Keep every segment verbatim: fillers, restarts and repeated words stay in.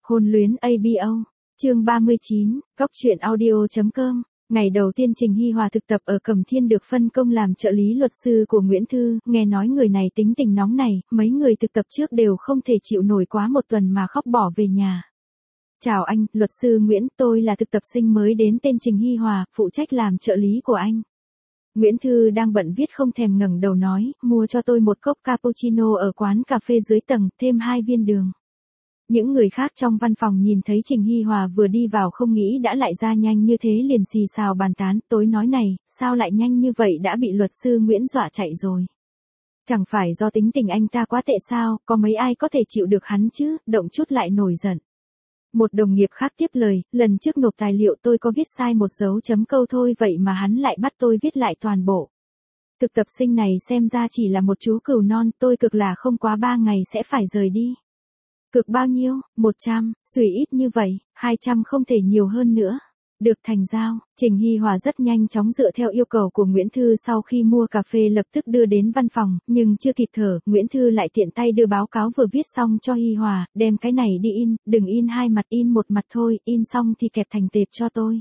Hôn luyến a bê o, chương ba mươi chín, góc truyện audio.com. Ngày đầu tiên Trình Hi Hòa thực tập ở Cẩm Thiên được phân công làm trợ lý luật sư của Nguyễn Thư, nghe nói người này tính tình nóng này, mấy người thực tập trước đều không thể chịu nổi quá một tuần mà khóc bỏ về nhà. Chào anh, luật sư Nguyễn, tôi là thực tập sinh mới đến tên Trình Hi Hòa, phụ trách làm trợ lý của anh. Nguyễn Thư đang bận viết không thèm ngẩng đầu nói, mua cho tôi một cốc cappuccino ở quán cà phê dưới tầng, thêm hai viên đường. Những người khác trong văn phòng nhìn thấy Trình Hi Hòa vừa đi vào không nghĩ đã lại ra nhanh như thế liền xì xào bàn tán, tối nói này, sao lại nhanh như vậy đã bị luật sư Nguyễn dọa chạy rồi. Chẳng phải do tính tình anh ta quá tệ sao, có mấy ai có thể chịu được hắn chứ, động chút lại nổi giận. Một đồng nghiệp khác tiếp lời, lần trước nộp tài liệu tôi có viết sai một dấu chấm câu thôi vậy mà hắn lại bắt tôi viết lại toàn bộ. Thực tập sinh này xem ra chỉ là một chú cừu non, tôi cực là không quá ba ngày sẽ phải rời đi. Cực bao nhiêu? một trăm, xùy ít như vậy, hai trăm không thể nhiều hơn nữa. Được thành giao, Trình Hi Hòa rất nhanh chóng dựa theo yêu cầu của Nguyễn Thư sau khi mua cà phê lập tức đưa đến văn phòng, nhưng chưa kịp thở, Nguyễn Thư lại tiện tay đưa báo cáo vừa viết xong cho Hi Hòa, đem cái này đi in, đừng in hai mặt in một mặt thôi, in xong thì kẹp thành tệp cho tôi.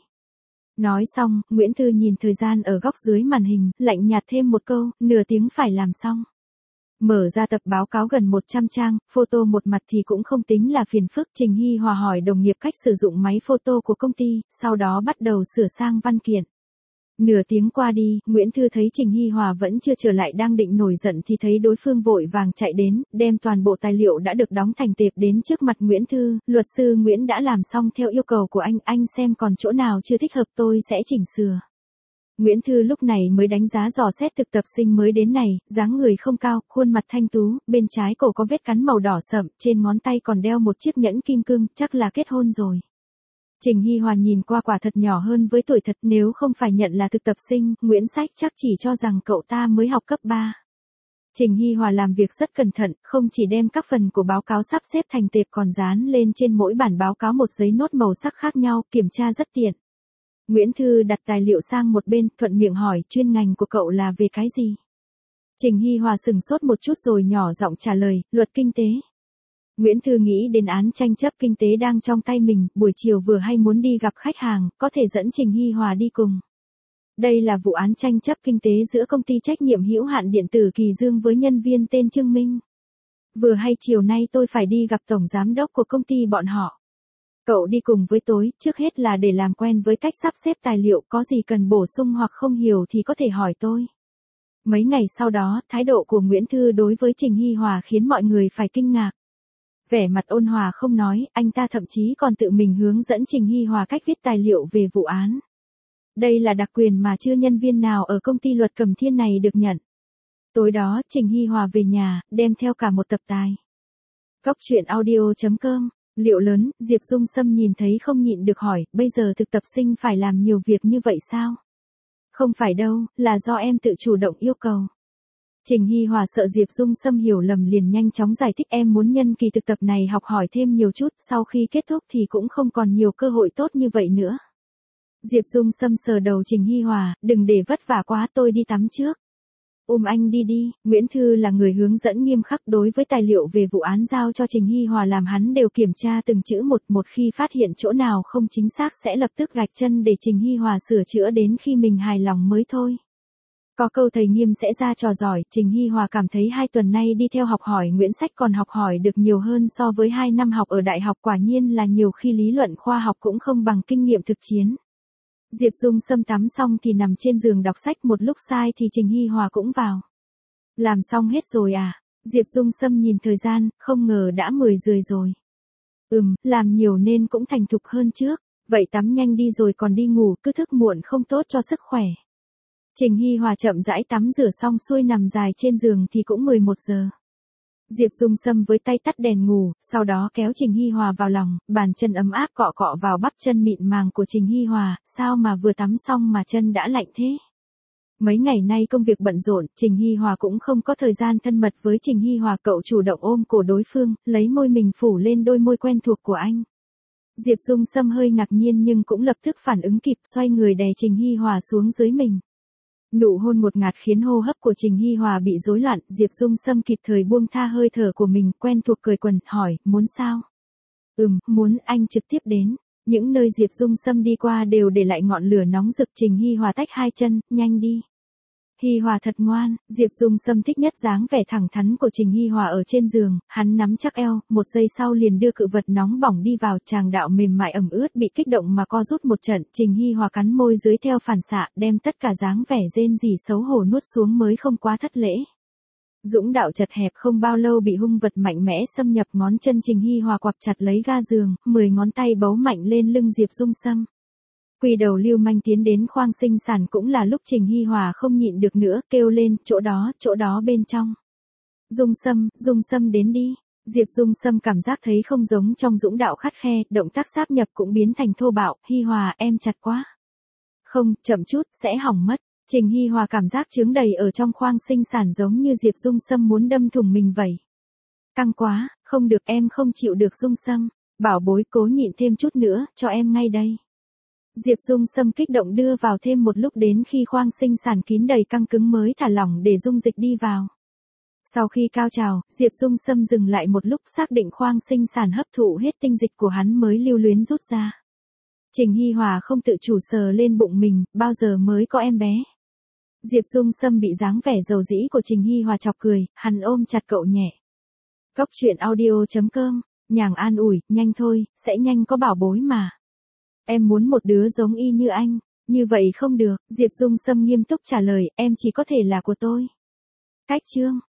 Nói xong, Nguyễn Thư nhìn thời gian ở góc dưới màn hình, lạnh nhạt thêm một câu, nửa tiếng phải làm xong. Mở ra tập báo cáo gần một trăm trang, photo một mặt thì cũng không tính là phiền phức. Trình Hi Hòa hỏi đồng nghiệp cách sử dụng máy photo của công ty, sau đó bắt đầu sửa sang văn kiện. Nửa tiếng qua đi, Nguyễn Thư thấy Trình Hi Hòa vẫn chưa trở lại đang định nổi giận thì thấy đối phương vội vàng chạy đến, đem toàn bộ tài liệu đã được đóng thành tệp đến trước mặt Nguyễn Thư, luật sư Nguyễn đã làm xong theo yêu cầu của anh, anh xem còn chỗ nào chưa thích hợp tôi sẽ chỉnh sửa. Nguyễn Thư lúc này mới đánh giá dò xét thực tập sinh mới đến này, dáng người không cao, khuôn mặt thanh tú, bên trái cổ có vết cắn màu đỏ sậm, trên ngón tay còn đeo một chiếc nhẫn kim cương, chắc là kết hôn rồi. Trình Hi Hòa nhìn qua quả thật nhỏ hơn với tuổi thật, nếu không phải nhận là thực tập sinh, Nguyễn Sách chắc chỉ cho rằng cậu ta mới học cấp ba. Trình Hi Hòa làm việc rất cẩn thận, không chỉ đem các phần của báo cáo sắp xếp thành tệp còn dán lên trên mỗi bản báo cáo một giấy nốt màu sắc khác nhau, kiểm tra rất tiện. Nguyễn Thư đặt tài liệu sang một bên, thuận miệng hỏi, chuyên ngành của cậu là về cái gì? Trình Hi Hòa sừng sốt một chút rồi nhỏ giọng trả lời, luật kinh tế. Nguyễn Thư nghĩ đến án tranh chấp kinh tế đang trong tay mình, buổi chiều vừa hay muốn đi gặp khách hàng, có thể dẫn Trình Hi Hòa đi cùng. Đây là vụ án tranh chấp kinh tế giữa công ty trách nhiệm hữu hạn điện tử Kỳ Dương với nhân viên tên Trương Minh. Vừa hay chiều nay tôi phải đi gặp tổng giám đốc của công ty bọn họ. Cậu đi cùng với tôi, trước hết là để làm quen với cách sắp xếp tài liệu, có gì cần bổ sung hoặc không hiểu thì có thể hỏi tôi. Mấy ngày sau đó, thái độ của Nguyễn Thư đối với Trình Hi Hòa khiến mọi người phải kinh ngạc. Vẻ mặt ôn hòa không nói, anh ta thậm chí còn tự mình hướng dẫn Trình Hi Hòa cách viết tài liệu về vụ án. Đây là đặc quyền mà chưa nhân viên nào ở công ty luật Cẩm Thiên này được nhận. Tối đó, Trình Hi Hòa về nhà, đem theo cả một tập tài. Góc truyện audio.com. Liệu lớn, Diệp Dung Sâm nhìn thấy không nhịn được hỏi, bây giờ thực tập sinh phải làm nhiều việc như vậy sao? Không phải đâu, là do em tự chủ động yêu cầu. Trình Hi Hòa sợ Diệp Dung Sâm hiểu lầm liền nhanh chóng giải thích, em muốn nhân kỳ thực tập này học hỏi thêm nhiều chút, sau khi kết thúc thì cũng không còn nhiều cơ hội tốt như vậy nữa. Diệp Dung Sâm sờ đầu Trình Hi Hòa, đừng để vất vả quá, tôi đi tắm trước. Ôm anh đi đi, Nguyễn Thư là người hướng dẫn nghiêm khắc đối với tài liệu về vụ án giao cho Trình Hi Hòa làm hắn đều kiểm tra từng chữ một, một khi phát hiện chỗ nào không chính xác sẽ lập tức gạch chân để Trình Hi Hòa sửa chữa đến khi mình hài lòng mới thôi. Có câu thầy nghiêm sẽ ra trò giỏi, Trình Hi Hòa cảm thấy hai tuần nay đi theo học hỏi Nguyễn Sách còn học hỏi được nhiều hơn so với hai năm học ở đại học, quả nhiên là nhiều khi lý luận khoa học cũng không bằng kinh nghiệm thực chiến. Diệp Dung Sâm tắm xong thì nằm trên giường đọc sách, một lúc sai thì Trình Hi Hòa cũng vào. Làm xong hết rồi à? Diệp Dung Sâm nhìn thời gian, không ngờ đã mười rưỡi rồi. Ừm, làm nhiều nên cũng thành thục hơn trước, vậy tắm nhanh đi rồi còn đi ngủ, cứ thức muộn không tốt cho sức khỏe. Trình Hi Hòa chậm rãi tắm rửa xong xuôi nằm dài trên giường thì cũng mười một giờ. Diệp Dung Sâm với tay tắt đèn ngủ, sau đó kéo Trình Hi Hòa vào lòng, bàn chân ấm áp cọ cọ vào bắp chân mịn màng của Trình Hi Hòa, sao mà vừa tắm xong mà chân đã lạnh thế? Mấy ngày nay công việc bận rộn, Trình Hi Hòa cũng không có thời gian thân mật với Trình Hi Hòa, cậu chủ động ôm cổ đối phương, lấy môi mình phủ lên đôi môi quen thuộc của anh. Diệp Dung Sâm hơi ngạc nhiên nhưng cũng lập tức phản ứng kịp, xoay người đè Trình Hi Hòa xuống dưới mình. Nụ hôn một ngạt khiến hô hấp của Trình Hi Hòa bị rối loạn, Diệp Dung Sâm kịp thời buông tha hơi thở của mình, quen thuộc cười quần, hỏi, muốn sao? Ừm, muốn anh trực tiếp đến. Những nơi Diệp Dung Sâm đi qua đều để lại ngọn lửa nóng rực. Trình Hi Hòa tách hai chân, nhanh đi. Hi Hòa thật ngoan, Diệp Dung Sâm thích nhất dáng vẻ thẳng thắn của Trình Hi Hòa ở trên giường, hắn nắm chắc eo, một giây sau liền đưa cự vật nóng bỏng đi vào, tràng đạo mềm mại ẩm ướt bị kích động mà co rút một trận, Trình Hi Hòa cắn môi dưới theo phản xạ, đem tất cả dáng vẻ rên rỉ xấu hổ nuốt xuống mới không quá thất lễ. Dũng đạo chật hẹp không bao lâu bị hung vật mạnh mẽ xâm nhập, ngón chân Trình Hi Hòa quặp chặt lấy ga giường, mười ngón tay bấu mạnh lên lưng Diệp Dung Sâm. Quỳ đầu lưu manh tiến đến khoang sinh sản cũng là lúc Trình Hi Hòa không nhịn được nữa, kêu lên, chỗ đó, chỗ đó bên trong. Dung Sâm, Dung Sâm đến đi. Diệp Dung Sâm cảm giác thấy không giống trong dũng đạo khắt khe, động tác sáp nhập cũng biến thành thô bạo, Hi Hòa em chặt quá. Không, chậm chút, sẽ hỏng mất. Trình Hi Hòa cảm giác chướng đầy ở trong khoang sinh sản giống như Diệp Dung Sâm muốn đâm thủng mình vậy. Căng quá, không được em không chịu được Dung Sâm. Bảo bối cố nhịn thêm chút nữa, cho em ngay đây. Diệp Dung Sâm kích động đưa vào thêm một lúc đến khi khoang sinh sản kín đầy căng cứng mới thả lỏng để dung dịch đi vào. Sau khi cao trào, Diệp Dung Sâm dừng lại một lúc xác định khoang sinh sản hấp thụ hết tinh dịch của hắn mới lưu luyến rút ra. Trình Hi Hòa không tự chủ sờ lên bụng mình, bao giờ mới có em bé. Diệp Dung Sâm bị dáng vẻ dầu dĩ của Trình Hi Hòa chọc cười, hắn ôm chặt cậu nhẹ. Cốc truyện audio chấm com, nhàng an ủi, nhanh thôi, sẽ nhanh có bảo bối mà. Em muốn một đứa giống y như anh, như vậy không được, Diệp Dung Sâm nghiêm túc trả lời, em chỉ có thể là của tôi. Cách chương